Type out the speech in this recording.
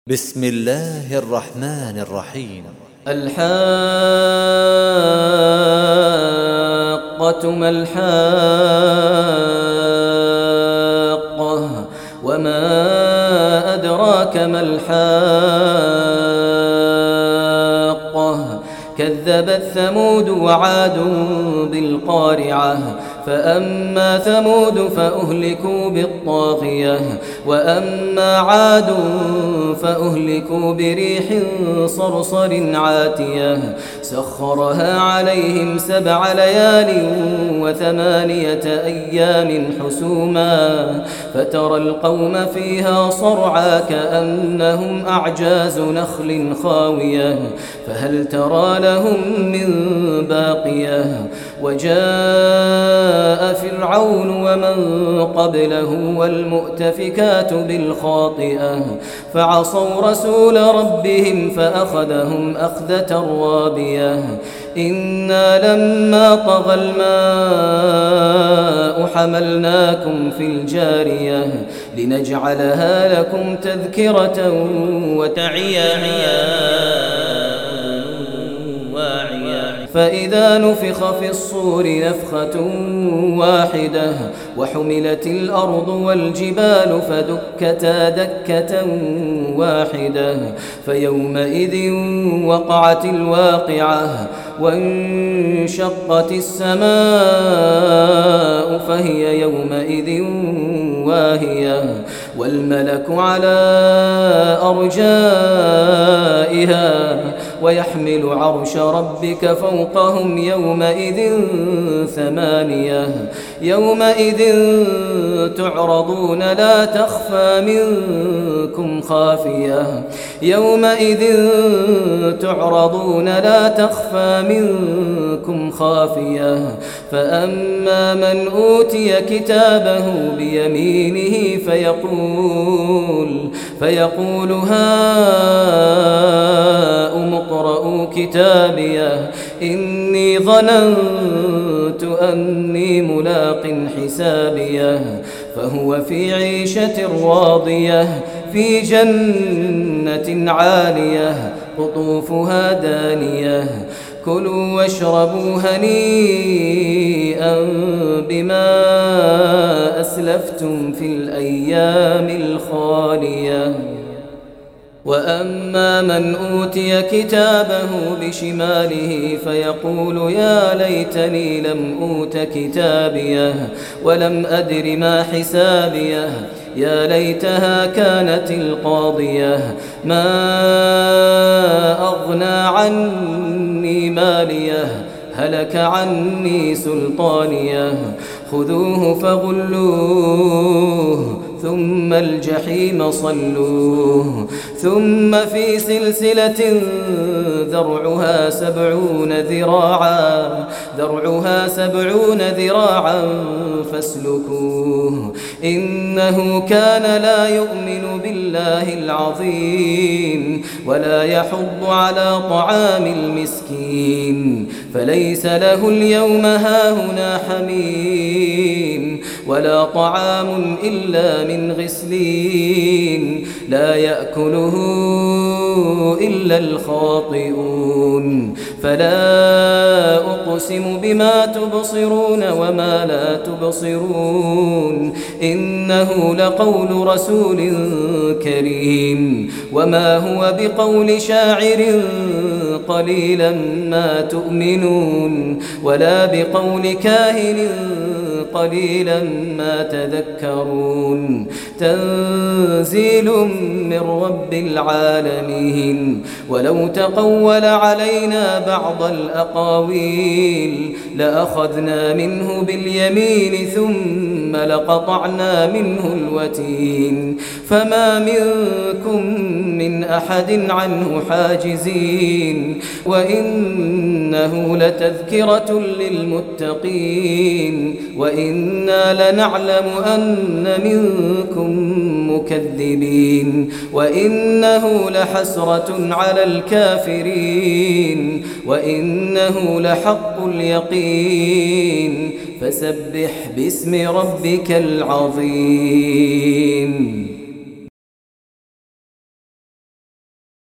بسم الله الرحمن الرحيم. الحاقة ما الحاقة وما أدراك ما الحاقة كذبت ثمود وعاد بالقارعة فأما ثمود فأهلكوا بالطاغية وأما عاد فأهلكوا بريح صرصر عاتية سخرها عليهم 7 ليال و8 أيام حسوما فترى القوم فيها صرعى كأنهم أعجاز نخل خاوية فهل ترى لهم من باقية وجاء فرعون ومن قبله والمؤتفكات بالخاطئة فعصوا رسول ربهم فأخذهم أخذة رابية إنا لما طغى الماء حملناكم في الجارية لنجعلها لكم تذكرة وتعيها فإذا نفخ في الصور نفخة واحدة وحملت الأرض والجبال فدكتا دكة واحدة فيومئذ وقعت الواقعة وانشقت السماء فهي يومئذ واهية والملك على أرجائها ويحمل عرش ربك فوقهم يومئذ 8 يومئذ تعرضون لا تخفى منكم خافية يومئذ تعرضون لا تخفى منكم خافية فأما من أوتي كتابه بيمينه فيقول هاؤم اقرءوا كتابيه إني ظننت أني ملاق حسابيه فهو في عيشة راضية في جنة عالية قطوفها دانية كلوا واشربوا هنيئا بما أسلفتم في الأيام الخالية وأما من أوتي كتابه بشماله فيقول يا ليتني لم أوت كتابيه ولم أدر ما حسابيه يا ليتها كانت القاضية ما أغنى عني ماليه هلك عني سلطانيه خذوه فغلوه ثم الجحيم صلوه ثم في سلسلة ذرعها 70 ذراعا فاسلكوه إنه كان لا يؤمن بالله العظيم ولا يحض على طعام المسكين فليس له اليوم هاهنا حميم ولا طعام إلا من غسلين لا يأكله إلا الخاطئون فلا أقسم بما تبصرون وما لا تبصرون إنه لقول رسول كريم وما هو بقول شاعر قليلا ما تؤمنون ولا بقول كاهن قليلا ما تذكرون تنزيل من رب العالمين ولو تقول علينا بعض الأقاويل لأخذنا منه باليمين ثم لقطعنا منه الوتين فما منكم من أحد عنه حاجزين وإنه لتذكرة للمتقين وإنا لنعلم أن منكم مكذبين وإنه لحسرة على الكافرين وإنه لحق اليقين فسبح باسم ربك العظيم.